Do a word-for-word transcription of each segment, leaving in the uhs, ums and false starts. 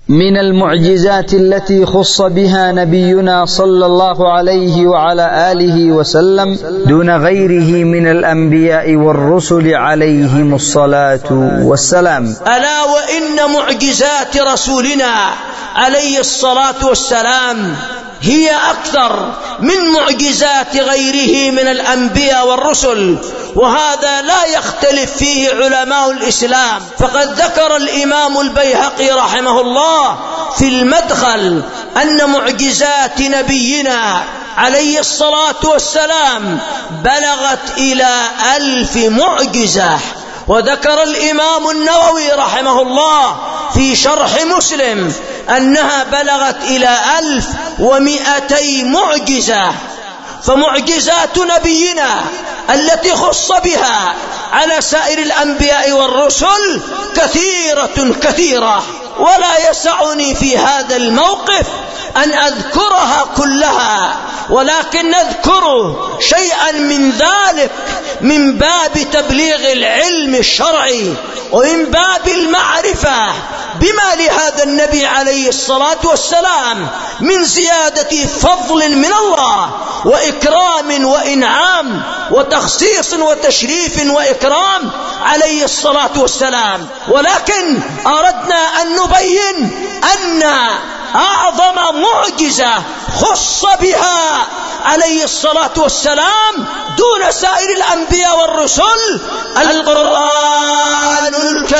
من المعجزات التي خص بها نبينا صلى الله عليه وعلى آله وسلم دون غيره من الأنبياء والرسل عليهم الصلاة والسلام. ألا وإن معجزات رسولنا عليه الصلاة والسلام هي أكثر من معجزات غيره من الأنبياء والرسل، وهذا لا يختلف فيه علماء الإسلام. فقد ذكر الإمام البيهقي رحمه الله في المدخل أن معجزات نبينا عليه الصلاة والسلام بلغت إلى ألف معجزة. وذكر الإمام النووي رحمه الله في شرح مسلم أنها بلغت إلى ألف ومئتي معجزة. فمعجزات نبينا التي خص بها على سائر الأنبياء والرسل كثيرة كثيرة، ولا يسعني في هذا الموقف أن أذكرها كلها، ولكن نذكر شيئا من ذلك من باب تبليغ العلم الشرعي ومن باب المعرفة بما لهذا النبي عليه الصلاة والسلام من زيادة فضل من الله وإكرام وإنعام وتخصيص وتشريف وإكرام عليه الصلاة والسلام. ولكن أردنا أن نبين أن أعظم معجزة خص بها عليه الصلاة والسلام دون سائر الأنبياء والرسل القرآن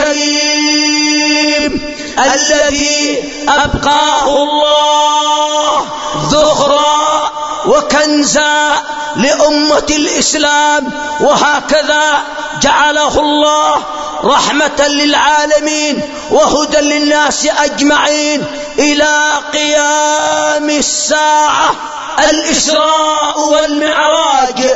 الكريم الذي أبقاه الله ذخرا وكنزا لأمة الإسلام، وهكذا جعله الله رحمة للعالمين وهدى للناس أجمعين إلى قيام الساعة، الإسراء والمعراج.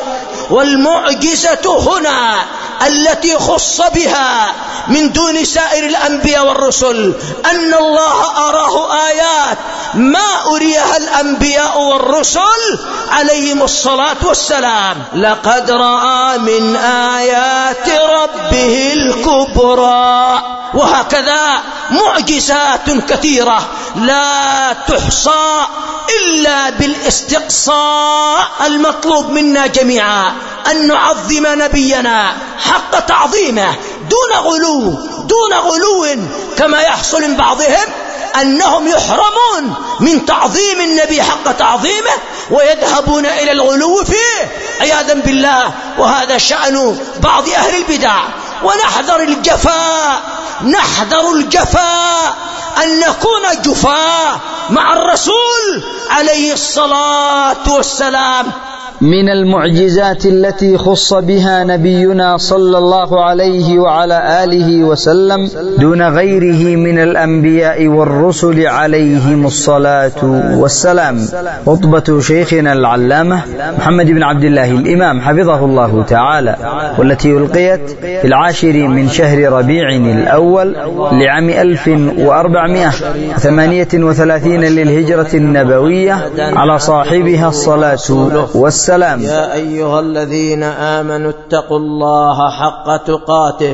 والمعجزة هنا التي خص بها من دون سائر الأنبياء والرسل أن الله أراه آيات ما أريها الأنبياء والرسل عليهم الصلاة والسلام. لقد رأى من آيات ربه الكبرى. وهكذا معجزات كثيرة لا تحصى إلا بالاستقصاء. المطلوب منا جميعا أن نعظم نبينا حق تعظيمه دون غلو دون غلو كما يحصل من بعضهم أنهم يحرمون من تعظيم النبي حق تعظيمه ويذهبون إلى الغلو فيه عياذا بالله، وهذا شأن بعض أهل البدع. ونحذر الجفاء نحذر الجفاء أن نكون جفاء مع الرسول عليه الصلاة والسلام. من المعجزات التي خص بها نبينا صلى الله عليه وعلى آله وسلم دون غيره من الأنبياء والرسل عليهم الصلاة والسلام خطبة شيخنا العلامة محمد بن عبد الله الإمام حفظه الله تعالى، والتي ألقيت في العاشر من شهر ربيع الأول لعام ألف وأربعمائة وثمانية وثلاثين للهجرة النبوية على صاحبها الصلاة والسلام. يا أيها الذين آمنوا اتقوا الله حق تقاته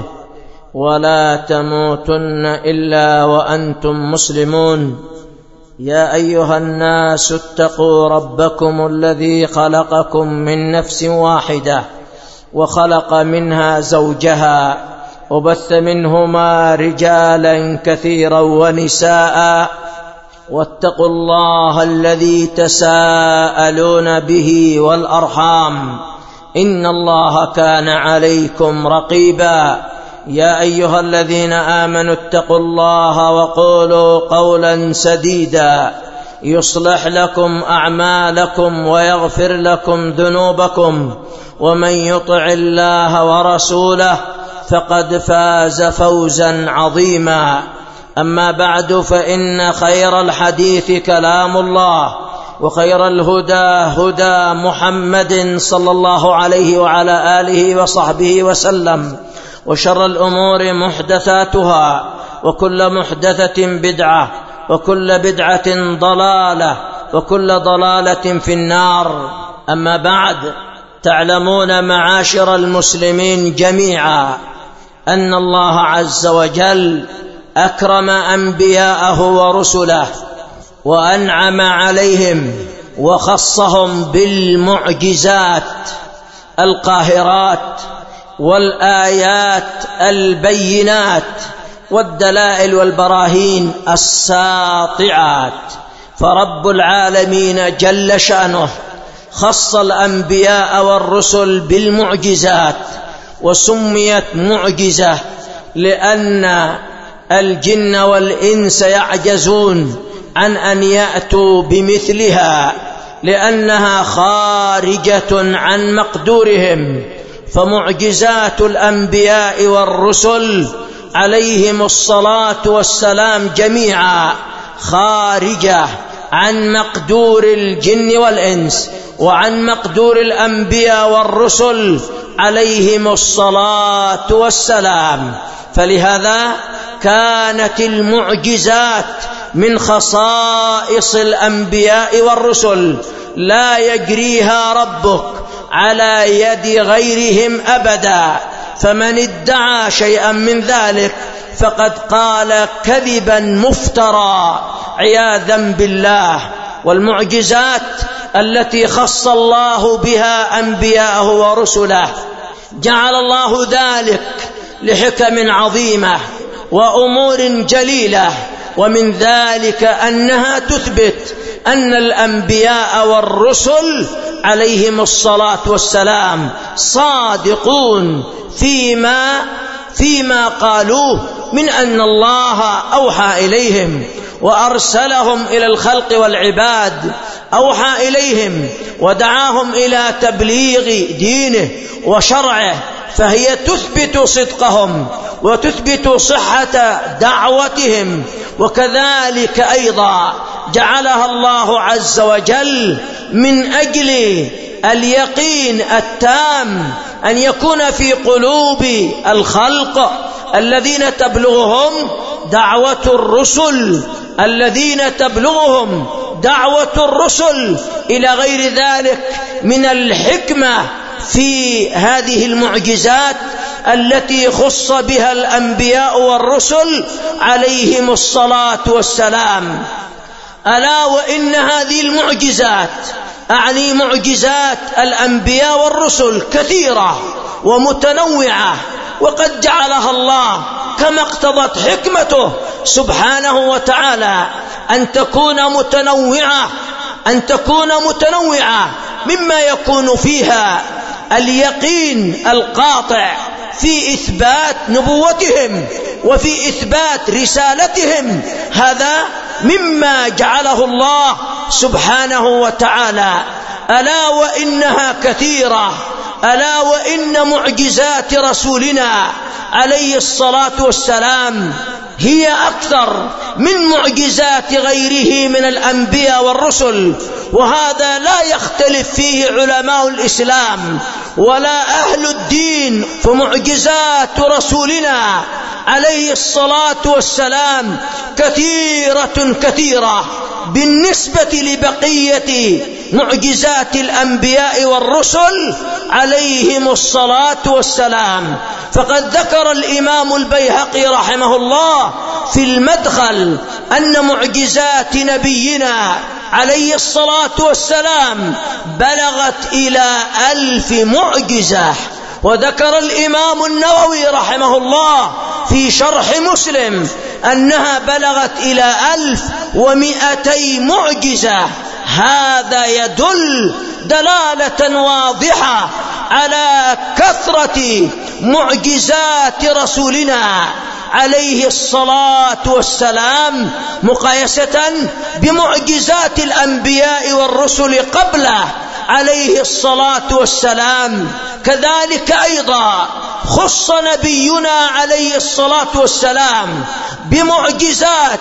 ولا تموتن إلا وأنتم مسلمون. يا أيها الناس اتقوا ربكم الذي خلقكم من نفس واحدة وخلق منها زوجها وبث منهما رجالا كثيرا ونساء، واتقوا الله الذي تساءلون به والأرحام إن الله كان عليكم رقيبا. يا أيها الذين آمنوا اتقوا الله وقولوا قولا سديدا يصلح لكم أعمالكم ويغفر لكم ذنوبكم، ومن يطع الله ورسوله فقد فاز فوزا عظيما. أما بعد، فإن خير الحديث كلام الله، وخير الهدى هدى محمد صلى الله عليه وعلى آله وصحبه وسلم، وشر الأمور محدثاتها، وكل محدثة بدعة، وكل بدعة ضلالة، وكل ضلالة في النار. أما بعد، تعلمون معاشر المسلمين جميعا أن الله عز وجل أكرم أنبياءه ورسله وأنعم عليهم وخصهم بالمعجزات القاهرات والآيات البينات والدلائل والبراهين الساطعات. فرب العالمين جل شأنه خص الأنبياء والرسل بالمعجزات، وسميت معجزة لأن الجن والإنس يعجزون عن أن يأتوا بمثلها، لأنها خارجة عن مقدورهم. فمعجزات الأنبياء والرسل عليهم الصلاة والسلام جميعا خارجة عن مقدور الجن والإنس وعن مقدور الأنبياء والرسل عليهم الصلاة والسلام. فلهذا كانت المعجزات من خصائص الأنبياء والرسل، لا يجريها ربك على يد غيرهم أبدا. فمن ادعى شيئا من ذلك فقد قال كذبا مفترى عياذا بالله. والمعجزات التي خص الله بها أنبياءه ورسله جعل الله ذلك لحكم عظيمة وأمور جليلة، ومن ذلك أنها تثبت أن الأنبياء والرسل عليهم الصلاة والسلام صادقون فيما فيما قالوه من أن الله أوحى إليهم وأرسلهم إلى الخلق والعباد، أوحى إليهم ودعاهم إلى تبليغ دينه وشرعه، فهي تثبت صدقهم وتثبت صحة دعوتهم. وكذلك أيضا جعلها الله عز وجل من أجل اليقين التام أن يكون في قلوب الخلق الذين تبلغهم دعوة الرسل الذين تبلغهم دعوة الرسل إلى غير ذلك من الحكمة في هذه المعجزات التي خص بها الأنبياء والرسل عليهم الصلاة والسلام. ألا وإن هذه المعجزات، أعني معجزات الأنبياء والرسل، كثيرة ومتنوعة، وقد جعلها الله كما اقتضت حكمته سبحانه وتعالى أن تكون متنوعة أن تكون متنوعة مما يكون فيها اليقين القاطع في إثبات نبوتهم وفي إثبات رسالتهم. هذا مما جعله الله سبحانه وتعالى. ألا وإنها كثيرة، ألا وإن معجزات رسولنا عليه الصلاة والسلام هي أكثر من معجزات غيره من الأنبياء والرسل، وهذا لا يختلف فيه علماء الإسلام ولا أهل الدين. فمعجزات رسولنا عليه الصلاة والسلام كثيرة كثيرة بالنسبة لبقية معجزات الأنبياء والرسل عليهم الصلاة والسلام. فقد ذكر الإمام البيهقي رحمه الله في المدخل أن معجزات نبينا عليه الصلاة والسلام بلغت إلى ألف معجزة. وذكر الإمام النووي رحمه الله في شرح مسلم أنها بلغت إلى ألف ومئتي معجزة. هذا يدل دلالة واضحة على كثرة معجزات رسولنا عليه الصلاة والسلام مقايسة بمعجزات الأنبياء والرسل قبله عليه الصلاة والسلام. كذلك أيضا خص نبينا عليه الصلاة والسلام بمعجزات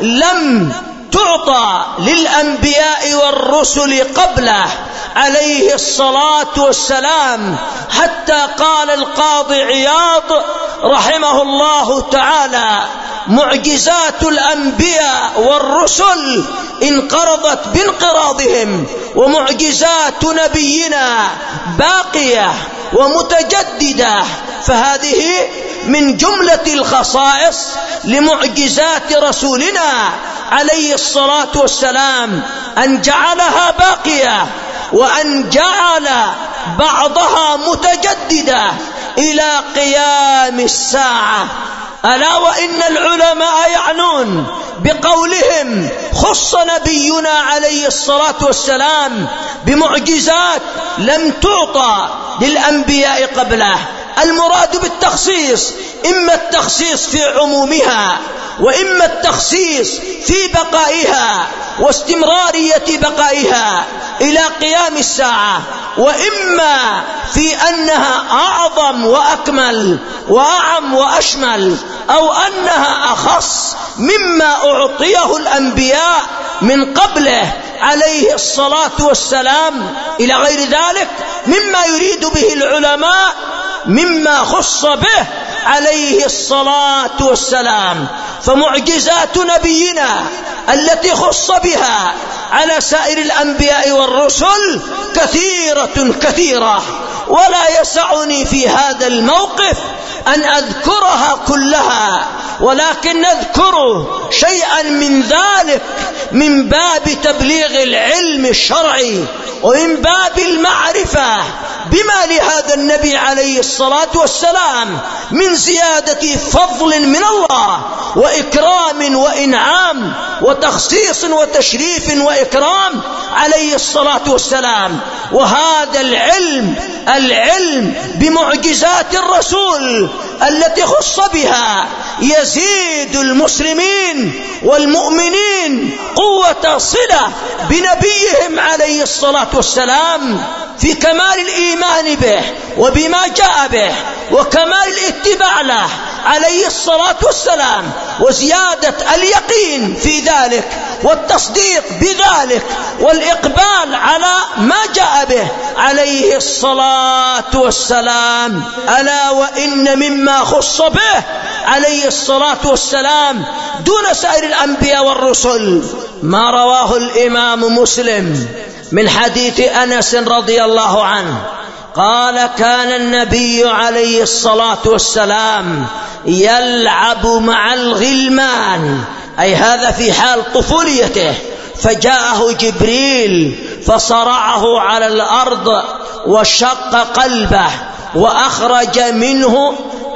لم تعطى للأنبياء والرسل قبله عليه الصلاة والسلام، حتى قال القاضي عياض رحمه الله تعالى: معجزات الأنبياء والرسل انقرضت بانقراضهم، ومعجزات نبينا باقية ومتجددة، فهذه من جملة الخصائص لمعجزات رسولنا عليه الصلاة والسلام أن جعلها باقية، وأن جعل بعضها متجددة إلى قيام الساعة. ألا وإن العلماء يعنون بقولهم خص نبينا عليه الصلاة والسلام بمعجزات لم تعطى للأنبياء قبله. المراد بالتخصيص إما التخصيص في عمومها، وإما التخصيص في بقائها واستمرارية بقائها إلى قيام الساعة، وإما في أنها أعظم وأكمل وأعم وأشمل، أو أنها أخص مما أعطيه الأنبياء من قبله عليه الصلاة والسلام إلى غير ذلك مما يريد به العلماء مما خص به عليه الصلاة والسلام. فمعجزات نبينا التي خص بها على سائر الأنبياء والرسل كثيرة كثيرة، ولا يسعني في هذا الموقف أن أذكرها كلها، ولكن نذكر شيئا من ذلك من باب تبليغ العلم الشرعي ومن باب المعرفة بما لهذا النبي عليه الصلاة والسلام من زيادة فضل من الله وإكرام وإنعام وتخصيص وتشريف وإكرام عليه الصلاة والسلام. وهذا العلم العلم بمعجزات الرسول التي خص بها يزيد المسلمين والمؤمنين قوة صلة بنبيهم عليه الصلاة والسلام في كمال الإيمان به وبما جاء به وكمال الاتباع له عليه الصلاة والسلام، وزيادة اليقين في ذلك والتصديق بذلك والإقبال على ما جاء به عليه الصلاة والسلام. ألا وإن مما خص به عليه الصلاة والسلام دون سائر الأنبياء والرسل ما رواه الإمام مسلم من حديث أنس رضي الله عنه قال: كان النبي عليه الصلاة والسلام يلعب مع الغلمان، أي هذا في حال طفوليته، فجاءه جبريل فصرعه على الأرض وشق قلبه وأخرج منه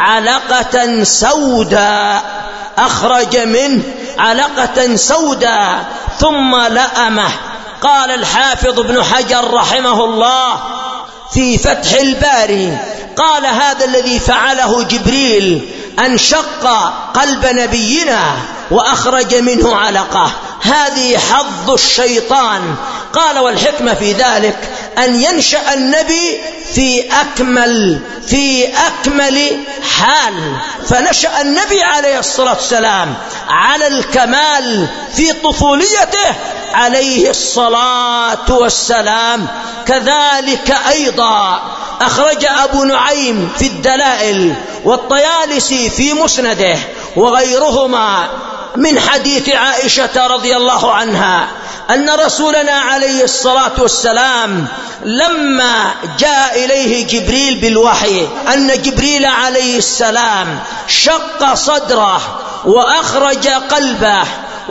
علقة سوداء أخرج منه علقة سوداء ثم لأمه. قال الحافظ ابن حجر رحمه الله في فتح الباري: قال هذا الذي فعله جبريل أن شق قلب نبينا وأخرج منه علقة، هذه حظ الشيطان. قال: والحكمة في ذلك أن ينشأ النبي في أكمل في أكمل حال، فنشأ النبي عليه الصلاة والسلام على الكمال في طفوليته عليه الصلاة والسلام. كذلك أيضا أخرج أبو نعيم في الدلائل والطيالسي في مسنده وغيرهما من حديث عائشة رضي الله عنها أن رسولنا عليه الصلاة والسلام لما جاء إليه جبريل بالوحي أن جبريل عليه السلام شق صدره وأخرج قلبه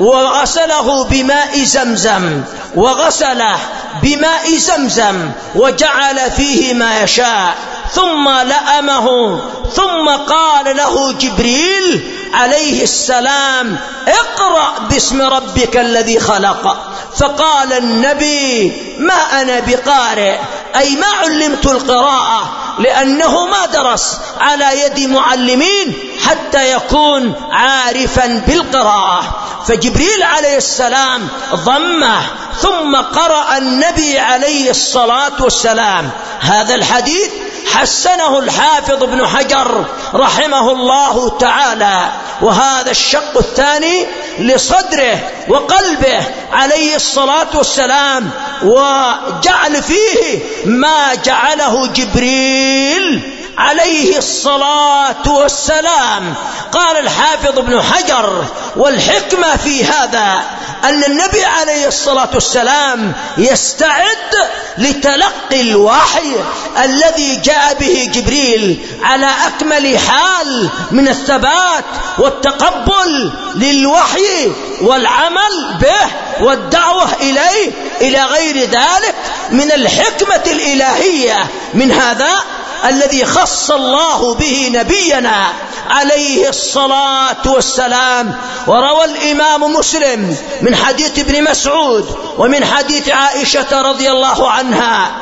وغسله بماء زمزم وغسله بماء زمزم وجعل فيه ما يشاء ثم لأمه، ثم قال له جبريل عليه السلام: اقرأ باسم ربك الذي خلق. فقال النبي: ما أنا بقارئ، أي ما علمت القراءة، لأنه ما درس على يد معلمين حتى يكون عارفا بالقراءة. فجبريل عليه السلام ضمه ثم قرأ النبي عليه الصلاة والسلام. هذا الحديث حسنه الحافظ ابن حجر رحمه الله تعالى. وهذا الشق الثاني لصدره وقلبه عليه الصلاة والسلام، وجعل فيه ما جعله جبريل عليه الصلاة والسلام. قال الحافظ ابن حجر: والحكمة في هذا أن النبي عليه الصلاة والسلام يستعد لتلقي الوحي الذي جاء به جبريل على أكمل حال من الثبات والتقبل للوحي والعمل به والدعوة إليه إلى غير ذلك من الحكمة الإلهية. من هذا الذي خص الله به نبينا عليه الصلاة والسلام. وروى الإمام مسلم من حديث ابن مسعود ومن حديث عائشة رضي الله عنها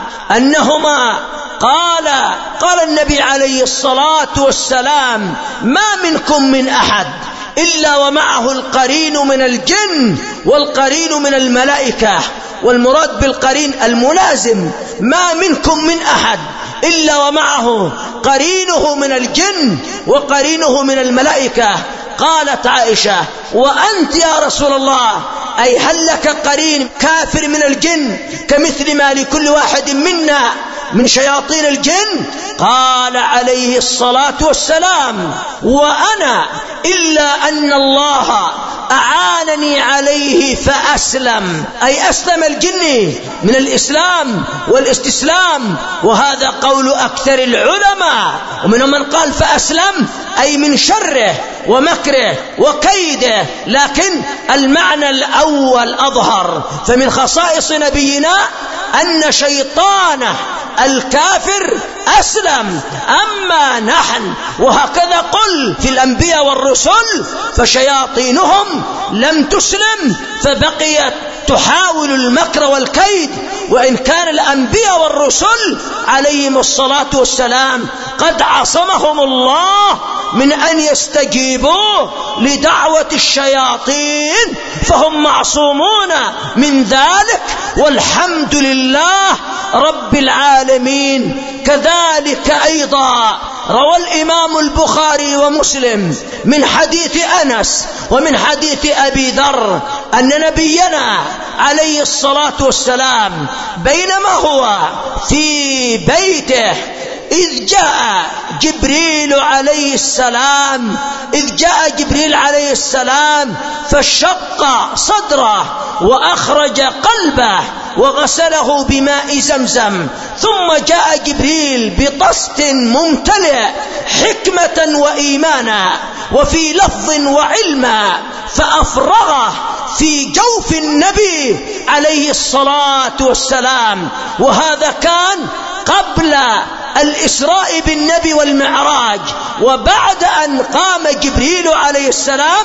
أنهما قال قال النبي عليه الصلاة والسلام: ما منكم من أحد إلا ومعه القرين من الجن والقرين من الملائكة. والمراد بالقرين الملازم. ما منكم من أحد إلا ومعه قرينه من الجن وقرينه من الملائكة. قالت عائشة: وأنت يا رسول الله، أي هل لك قرين كافر من الجن كمثل ما لكل واحد منا من شياطين الجن؟ قال عليه الصلاة والسلام: وأنا إلا أن الله أعانني عليه فأسلم، أي أسلم الجن من الإسلام والاستسلام. وهذا قول أكثر العلماء، ومنهم من قال فأسلم أي من شره ومكره وكيده، لكن المعنى الأول أظهر. فمن خصائص نبينا أن شيطانه الكافر أسلم، أما نحن وهكذا قل في الأنبياء والرسل فشياطينهم لم تسلم، فبقيت تحاول المكر والكيد. وإن كان الأنبياء والرسل عليهم الصلاة والسلام قد عصمهم الله من أن يستجيبوا لدعوة الشياطين، فهم معصومون من ذلك، والحمد لله رب العالمين. كذلك أيضا روى الإمام البخاري ومسلم من حديث أنس ومن حديث أبي ذر أن نبينا عليه الصلاة والسلام بينما هو في بيته إذ جاء جبريل عليه السلام إذ جاء جبريل عليه السلام فشق صدره وأخرج قلبه وغسله بماء زمزم، ثم جاء جبريل بطست ممتلئ حكمة وإيمانا وفي لفظ وعلما فأفرغه في جوف النبي عليه الصلاة والسلام. وهذا كان قبل الإسراء بالنبي والمعراج، وبعد أن قام جبريل عليه السلام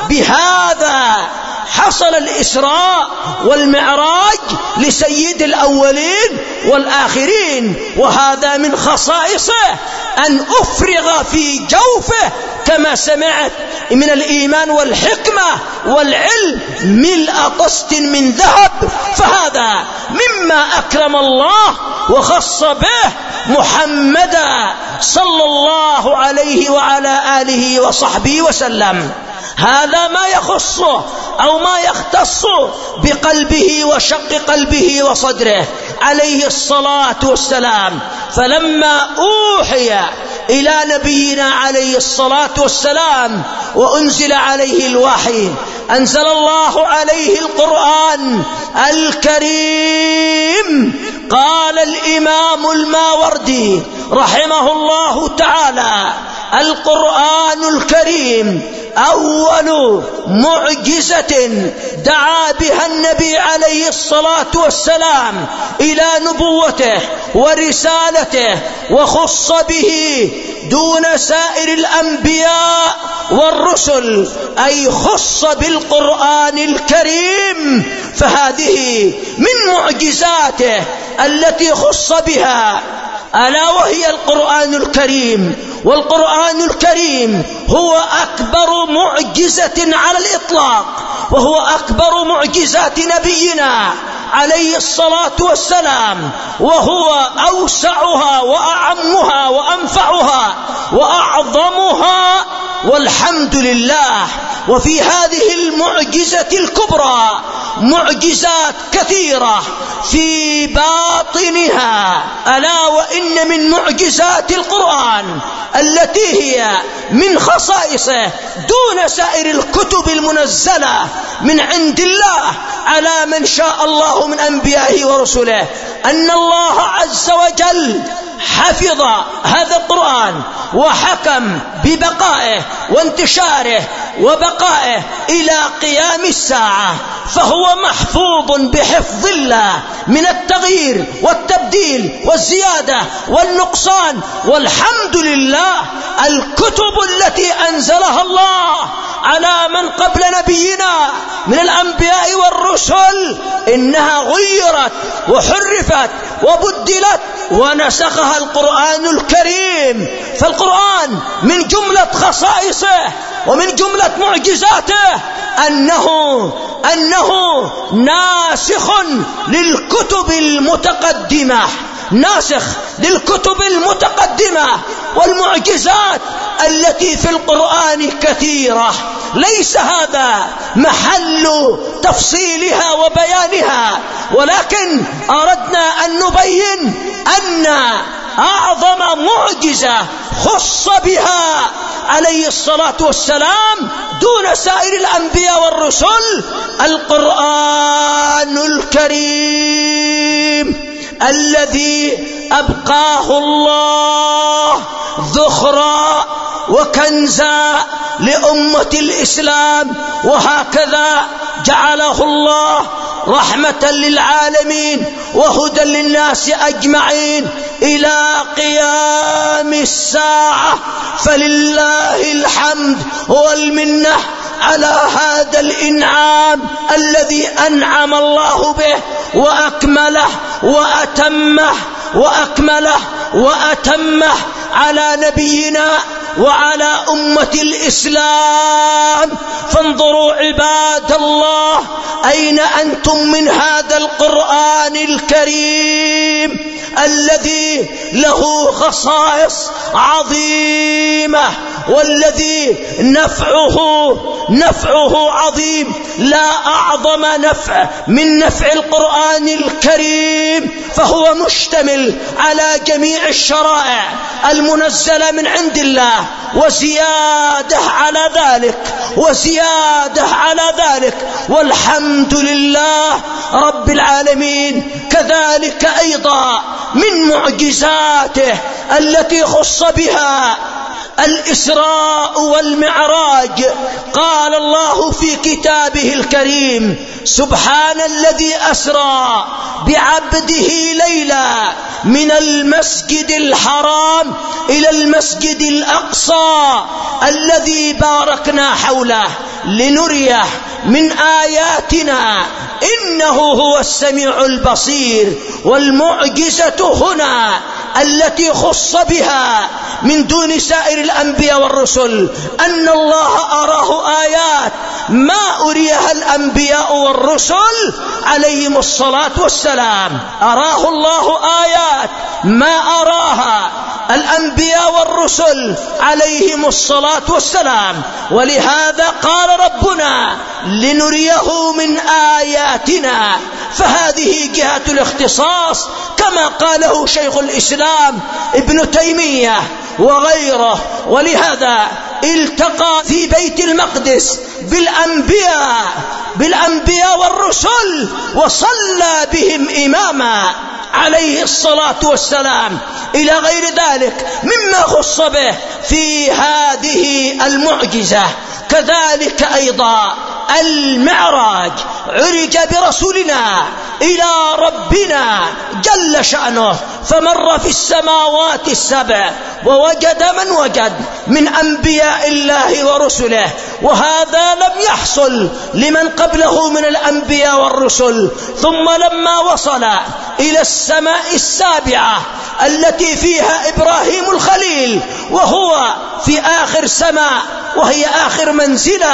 بهذا حصل الإسراء والمعراج لسيد الأولين والآخرين. وهذا من خصائصه أن أفرغ في جوفه كما سمعت من الإيمان والحكمة والعلم ملء طست من ذهب. فهذا مما أكرم الله وخص به محمدا صلى الله عليه وعلى آله وصحبه وسلم. هذا ما يخص أو ما يختص بقلبه وشق قلبه وصدره عليه الصلاة والسلام. فلما أوحي إلى نبينا عليه الصلاة والسلام وأنزل عليه الوحي أنزل الله عليه القرآن الكريم. قال الإمام الماوردي رحمه الله تعالى: القرآن الكريم أول معجزة دعا بها النبي عليه الصلاة والسلام إلى نبوته ورسالته، وخص به دون سائر الأنبياء والرسل، أي خص بالقرآن الكريم. فهذه من معجزاته التي خص بها، ألا وهي القرآن الكريم. والقرآن الكريم هو أكبر معجزة على الإطلاق، وهو أكبر معجزات نبينا عليه الصلاة والسلام، وهو أوسعها وأعمها وأنفعها وأعظمها والحمد لله. وفي هذه المعجزة الكبرى معجزات كثيرة في باطنها، ألا وإن من معجزات القرآن التي هي من خصائصه دون سائر الكتب المنزلة من عند الله على من شاء الله من أنبيائه ورسله، أن الله عز وجل حفظ هذا القرآن وحكم ببقائه وانتشاره وبقائه إلى قيام الساعة، فهو محفوظ بحفظ الله من التغيير والتبديل والزيادة والنقصان. والحمد لله الكتب التي أنزلها الله على من قبل نبينا من الأنبياء والرسل إنها غيرت وحرفت وبدلت ونسخها القرآن الكريم. فالقرآن من جملة خصائصه ومن جملة معجزاته أنه أنه ناسخ للكتب المتقدمة، ناسخ للكتب المتقدمة. والمعجزات التي في القرآن كثيرة، ليس هذا محل تفصيلها وبيانها، ولكن أردنا أن نبين أن أعظم معجزة خص بها عليه الصلاة والسلام دون سائر الأنبياء والرسل القرآن الكريم الذي أبقاه الله ذخرا وكنزا لأمة الإسلام، وهكذا جعله الله رحمة للعالمين وهدى للناس أجمعين إلى قيام الساعة. فلله الحمد والمنة على هذا الإنعام الذي أنعم الله به وأكمله وأتمه وأكمله وأتمه على نبينا وعلى أمة الإسلام. فانظروا عباد الله أين أنتم من هذا القرآن الكريم الذي له خصائص عظيمة، والذي نفعه نفعه عظيم، لا أعظم نفع من نفع القرآن الكريم. فهو مشتمل على جميع الشرائع المنزلة من عند الله، وزيادة على ذلك وزيادة على ذلك، والحمد لله رب العالمين. كذلك أيضا من معجزاته التي خص بها الإسراء والمعراج، قال الله في كتابه الكريم: سبحان الذي أسرى بعبده ليلا من المسجد الحرام إلى المسجد الأقصى الذي باركنا حوله لنريه من آياتنا إنه هو السميع البصير. والمعجزة هنا التي خص بها من دون سائر الأنبياء والرسل أن الله أراه آيات ما أريها الأنبياء والرسل عليهم الصلاة والسلام. أراه الله آيات ما أراها الأنبياء والرسل عليهم الصلاة والسلام. ولهذا قال ربنا: لنريه من آياتنا. فهذه جهة الاختصاص كما قاله شيخ الإسلام ابن تيمية وغيره. ولهذا التقى في بيت المقدس بالأنبياء بالأنبياء والرسل وصلى بهم إماما عليه الصلاة والسلام، إلى غير ذلك مما خص به في هذه المعجزة. كذلك أيضا المعراج، عرج برسولنا إلى ربنا جل شأنه، فمر في السماوات السبع ووجد من وجد من أنبياء الله ورسله، وهذا لم يحصل لمن قبله من الأنبياء والرسل. ثم لما وصل إلى السماء السابعة التي فيها إبراهيم الخليل، وهو في آخر سماء وهي آخر منزلة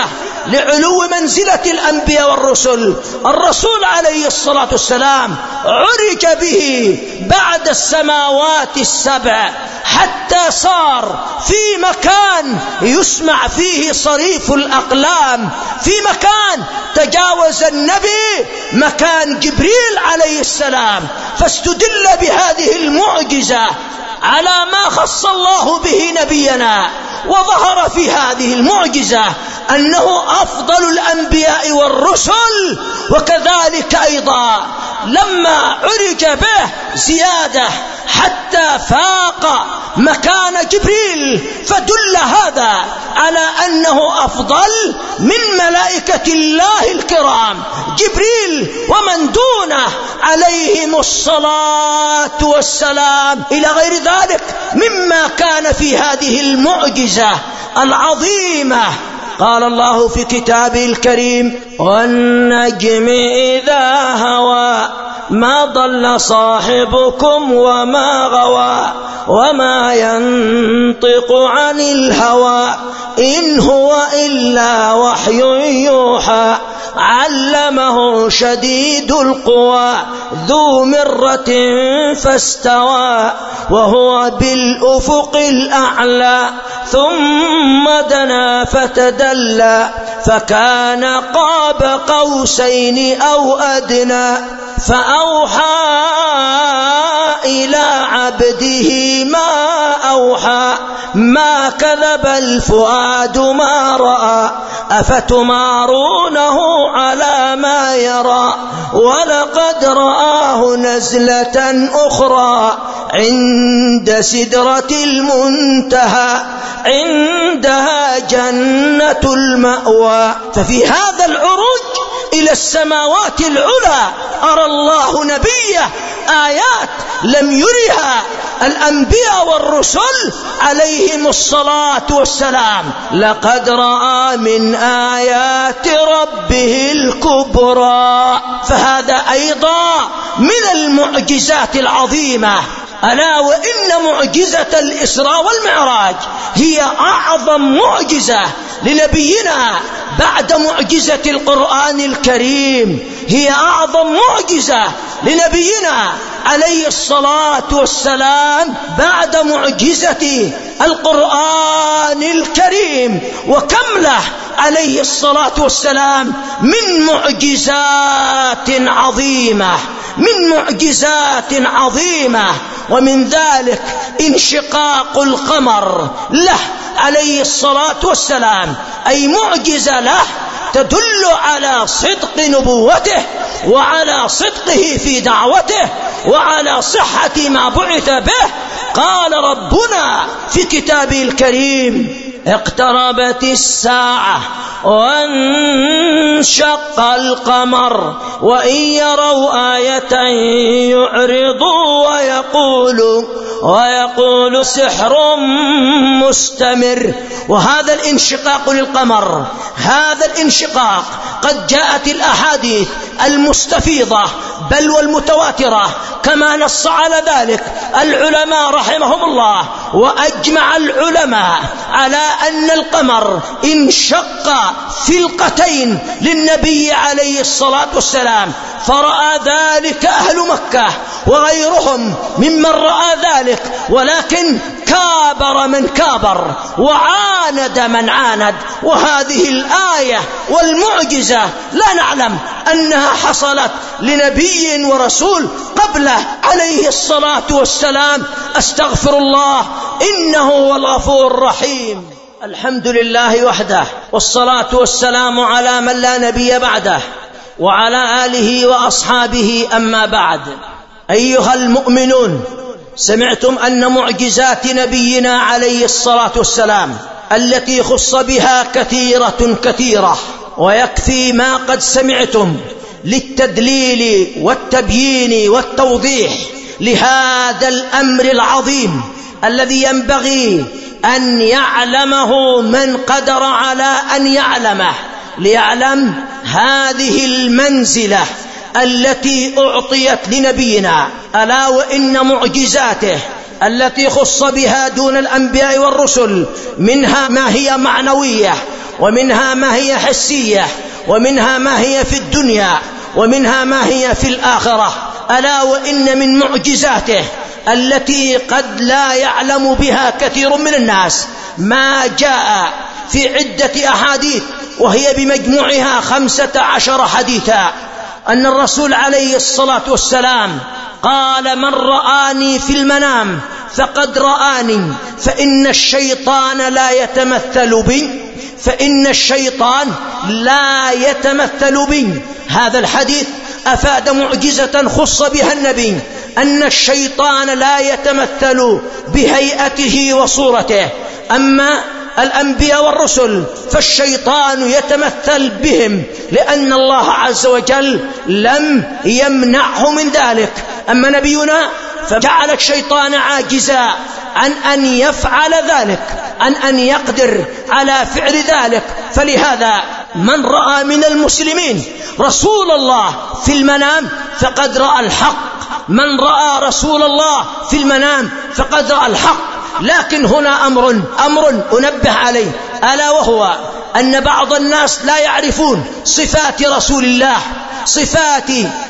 لعلو منزلة الأنبياء والرسل. الرسول عليه الصلاة والسلام عرج به بعد السماوات السبع حتى صار في مكان يسمع فيه صريف الأقلام، في مكان تجاوز النبي مكان جبريل عليه السلام، فاستدل بهذه المعجزة على ما خص الله به نبينا. وظهر في هذه المعجزة أنه أفضل الأنبياء والرسل. وكذلك أيضا لما عرج به زيادة حتى فاق مكان جبريل، فدل هذا على أنه أفضل من ملائكة الله الكرام جبريل ومن دونه عليهم الصلاة والسلام، إلى غير ذلك مما كان في هذه المعجزة العظيمة. قال الله في كتابه الكريم: والنجم إذا هوى ما ضل صاحبكم وما غوى وما ينطق عن الهوى إن هو إلا وحي يوحى علمه شديد القوى ذو مرة فاستوى وهو بالأفق الأعلى ثم دنا فتدلى فكان قاب قوسين أو أدنى فأوحى إلى عبده ما أوحى ما كذب الفؤاد ما رأى أفتمارونه على ما يرى ولقد رآه نزلة أخرى عند سدرة المنتهى عندها جنة المأوى. ففي هذا العروج إلى السماوات العلى أرى الله نبيه آيات لم يرها الأنبياء والرسل عليهم الصلاة والسلام. لقد رأى من آيات ربه الكبرى. فهذا أيضا من المعجزات العظيمة. ألا وإن معجزة الإسراء والمعراج هي أعظم معجزة لنبينا بعد معجزة القرآن الكريم، هي أعظم معجزة لنبينا عليه الصلاة والسلام بعد معجزة القرآن الكريم. وكم له عليه الصلاة والسلام من معجزات عظيمة، من معجزات عظيمة. ومن ذلك انشقاق القمر له عليه الصلاة والسلام، أي معجزة له تدل على صدق نبوته وعلى صدقه في دعوته وعلى صحة ما بعث به. قال ربنا في كتابه الكريم: اقتربت الساعة وانشق القمر وإن يروا آية يعرضوا ويقولوا ويقول سحر مستمر. وهذا الانشقاق للقمر، هذا الانشقاق قد جاءت الأحاديث المستفيضة بل والمتواترة كما نص على ذلك العلماء رحمهم الله. وأجمع العلماء على أن القمر انشق فلقتين للنبي عليه الصلاة والسلام، فرأى ذلك أهل مكة وغيرهم ممن رأى ذلك، ولكن كابر من كابر وعاند من عاند. وهذه الآية والمعجزة لا نعلم أنها حصلت لنبي ورسول قبله عليه الصلاة والسلام. أستغفر الله إنه هو الغفور الرحيم. الحمد لله وحده والصلاة والسلام على من لا نبي بعده وعلى آله وأصحابه. أما بعد، أيها المؤمنون، سمعتم أن معجزات نبينا عليه الصلاة والسلام التي خص بها كثيرة كثيرة، ويكفي ما قد سمعتم للتدليل والتبيين والتوضيح لهذا الأمر العظيم الذي ينبغي أن يعلمه من قدر على أن يعلمه، ليعلم هذه المنزلة التي أعطيت لنبينا. ألا وإن معجزاته التي خص بها دون الأنبياء والرسل منها ما هي معنوية ومنها ما هي حسية، ومنها ما هي في الدنيا، ومنها ما هي في الآخرة. ألا وإن من معجزاته التي قد لا يعلم بها كثير من الناس ما جاء في عدة أحاديث، وهي بمجموعها خمسة عشر حديثا، أن الرسول عليه الصلاة والسلام قال: من رآني في المنام فقد رآني، فإن الشيطان لا يتمثل بي، فإن الشيطان لا يتمثل بي. هذا الحديث أفاد معجزة خص بها النبي، أن الشيطان لا يتمثل بهيئته وصورته. أما الأنبياء والرسل فالشيطان يتمثل بهم، لأن الله عز وجل لم يمنعه من ذلك. أما نبينا فجعل الشيطان عاجزا عن أن يفعل ذلك، عن أن يقدر على فعل ذلك. فلهذا من رأى من المسلمين رسول الله في المنام فقد رأى الحق، من رأى رسول الله في المنام فقد رأى الحق. لكن هنا أمر أمر أنبه عليه، ألا وهو أن بعض الناس لا يعرفون صفات رسول الله، صفات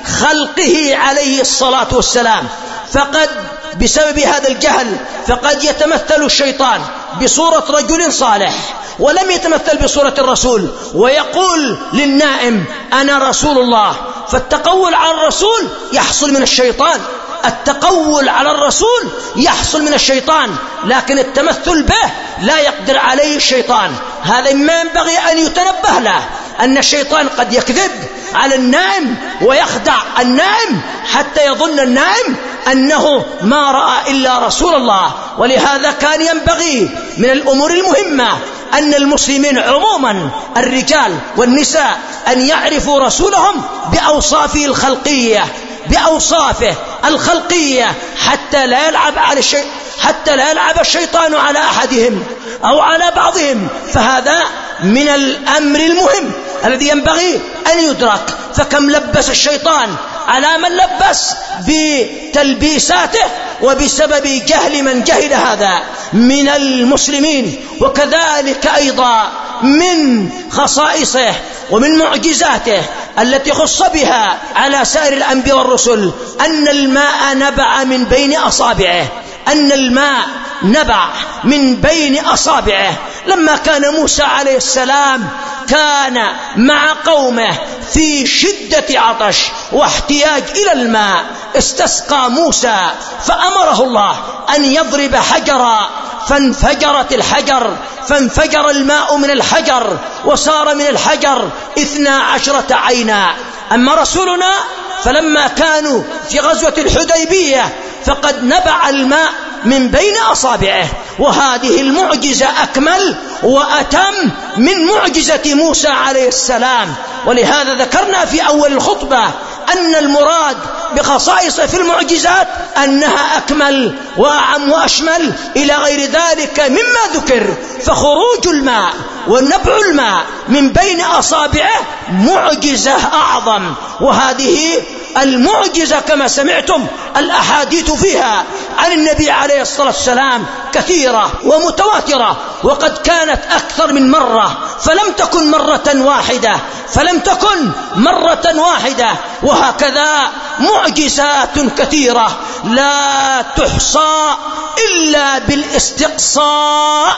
خلقه عليه الصلاة والسلام. فقد بسبب هذا الجهل فقد يتمثل الشيطان بصورة رجل صالح ولم يتمثل بصورة الرسول، ويقول للنائم: أنا رسول الله. فالتقول على الرسول يحصل من الشيطان، التقول على الرسول يحصل من الشيطان، لكن التمثل به لا يقدر عليه الشيطان. هذا ما ينبغي أن يتنبه له، أن الشيطان قد يكذب على النائم ويخدع النائم حتى يظن النائم أنه ما رأى إلا رسول الله. ولهذا كان ينبغي من الأمور المهمة أن المسلمين عموما الرجال والنساء أن يعرفوا رسولهم بأوصافه الخلقية، بأوصافه الخلقية، حتى لا يلعب على الشيء حتى لا يلعب الشيطان على أحدهم أو على بعضهم. فهذا من الأمر المهم الذي ينبغي أن يدرك. فكم لبس الشيطان على من لبس بتلبيساته وبسبب جهل من جهل هذا من المسلمين. وكذلك أيضا من خصائصه ومن معجزاته التي خص بها على سائر الأنبياء والرسل أن الماء نبع من بين أصابعه، أن الماء نبع من بين أصابعه. لما كان موسى عليه السلام كان مع قومه في شدة عطش واحتياج إلى الماء، استسقى موسى فأمره الله أن يضرب حجرا فانفجرت الحجر، فانفجر الماء من الحجر وصار من الحجر اثنا عشرة عينا. أما رسولنا فلما كانوا في غزوة الحديبية فقد نبع الماء من بين أصابعه، وهذه المعجزة أكمل وأتم من معجزة موسى عليه السلام. ولهذا ذكرنا في أول الخطبة أن المراد بخصائص في المعجزات أنها أكمل وأعم وأشمل إلى غير ذلك مما ذكر. فخروج الماء ونبع الماء من بين أصابعه معجزة أعظم، وهذه المعجزة كما سمعتم الأحاديث فيها عن النبي عليه الصلاة والسلام كثيرة ومتواترة، وقد كانت أكثر من مرة، فلم تكن مرة واحدة فلم تكن مرة واحدة وهكذا معجزات كثيرة لا تحصى إلا بالاستقصاء،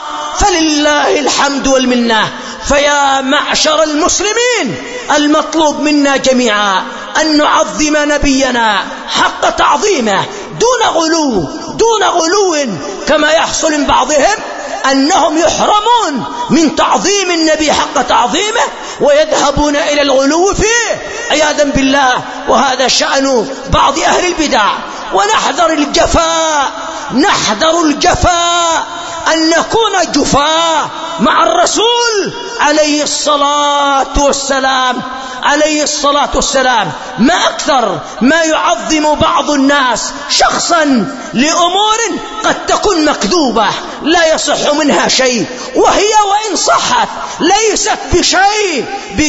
فلله الحمد والمنة. فيا معشر المسلمين، المطلوب منا جميعا أن نعظم نبينا حق تعظيمه دون غلو دون غلو كما يحصل من بعضهم أنهم يحرمون من تعظيم النبي حق تعظيمه ويذهبون إلى الغلو فيه عياذا بالله، وهذا شأن بعض أهل البدع. ونحذر الجفاء نحذر الجفاء أن نكون جفاء مع الرسول عليه الصلاة والسلام عليه الصلاة والسلام ما أكثر ما يعظم بعض الناس شخصا لأمور قد تكون مكذوبة لا يصح منها شيء، وهي وإن صحت ليست بشيء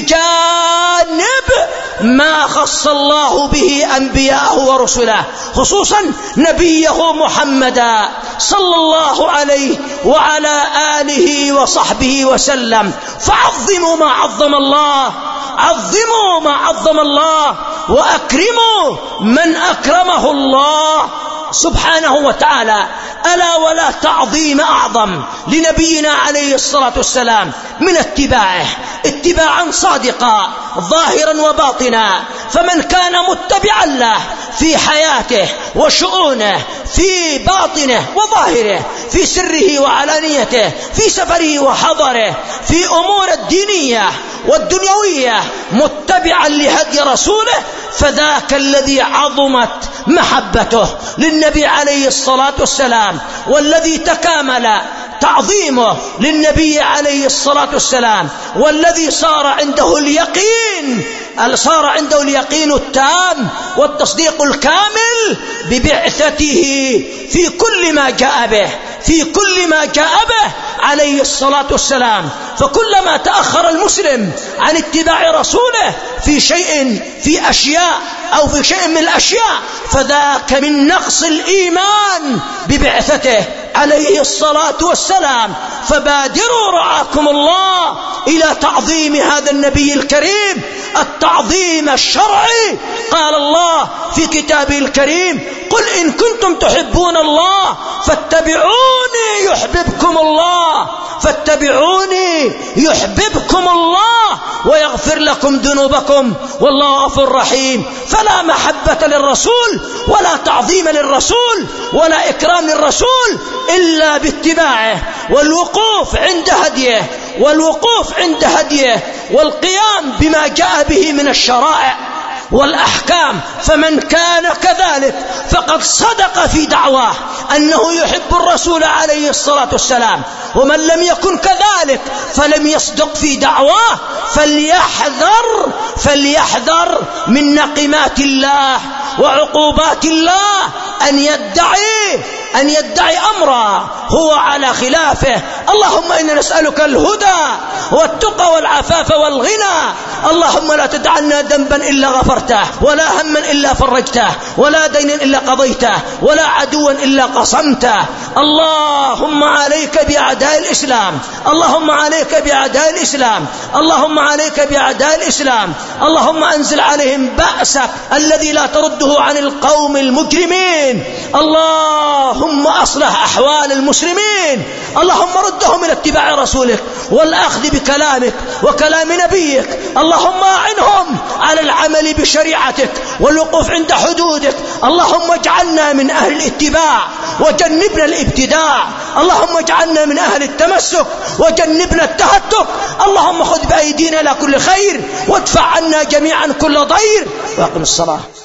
بجانب ما خص الله به أنبياءه ورسله، خصوصا نبيه محمدا صلى الله عليه وعلى آله وصحبه وسلم. فعظموا ما عظم الله، عظموا ما عظم الله، وأكرموا من أكرمه الله سبحانه وتعالى. ألا ولا تعظيم أعظم لنبينا عليه الصلاة والسلام من اتباعه اتباعا صادقا ظاهرا وباطنا. فمن كان متبعا له في حياته وشؤونه، في باطنه وظاهره، في سره وعلانيته، في سفره وحضره، في أمور الدينية والدنيوية، متبعا لهدي رسوله، فذاك الذي عظمت محبته للنبي عليه الصلاة والسلام، والذي تكامل تعظيمه للنبي عليه الصلاة والسلام، والذي صار عنده اليقين صار عنده اليقين التام والتصديق الكامل ببعثته في كل ما جاء به في كل ما جاء به عليه الصلاة والسلام. فكلما تأخر المسلم عن اتباع رسوله في شيء في أشياء أو في شيء من الأشياء فذاك من نقص الإيمان ببعثته عليه الصلاة والسلام. فبادروا رعاكم الله إلى تعظيم هذا النبي الكريم التعظيم الشرعي. قال الله في كتابه الكريم: قل إن كنتم تحبون الله فاتبعوني يحببكم الله فاتبعوني يحببكم الله ويغفر لكم ذنوبكم والله غفور رحيم. فلا محبة للرسول ولا تعظيم للرسول ولا إكرام للرسول إلا باتباعه والوقوف عند هديه والوقوف عند هديه والقيام بما جاء به من الشرائع والأحكام. فمن كان كذلك فقد صدق في دعواه أنه يحب الرسول عليه الصلاة والسلام، ومن لم يكن كذلك فلم يصدق في دعواه. فليحذر فليحذر من نقمات الله وعقوبات الله أن يدعي أن يدعي أمرا هو على خلافه. اللهم إنا نسألك الهدى والتقى والعفاف والغنى. اللهم لا تدع لنا ذنبا إلا غفرته، ولا هما إلا فرجته، ولا دينا إلا قضيته، ولا عدوا إلا قصمته. اللهم عليك بأعداء الإسلام، اللهم عليك بأعداء الإسلام، اللهم عليك بأعداء الإسلام. اللهم أنزل عليهم بأسك الذي لا ترده عن القوم المجرمين. اللهم أصلح أحوال المسلمين. اللهم ردهم إلى اتباع رسولك والأخذ بكلامك وكلام نبيك. اللهم أعنهم على العمل بشريعتك والوقوف عند حدودك. اللهم اجعلنا من أهل الاتباع وجنبنا الابتداع. اللهم اجعلنا من أهل التمسك وجنبنا التهتك. اللهم خذ بأيدينا إلى كل خير وادفع عنا جميعا كل ضير. وأقم الصلاة.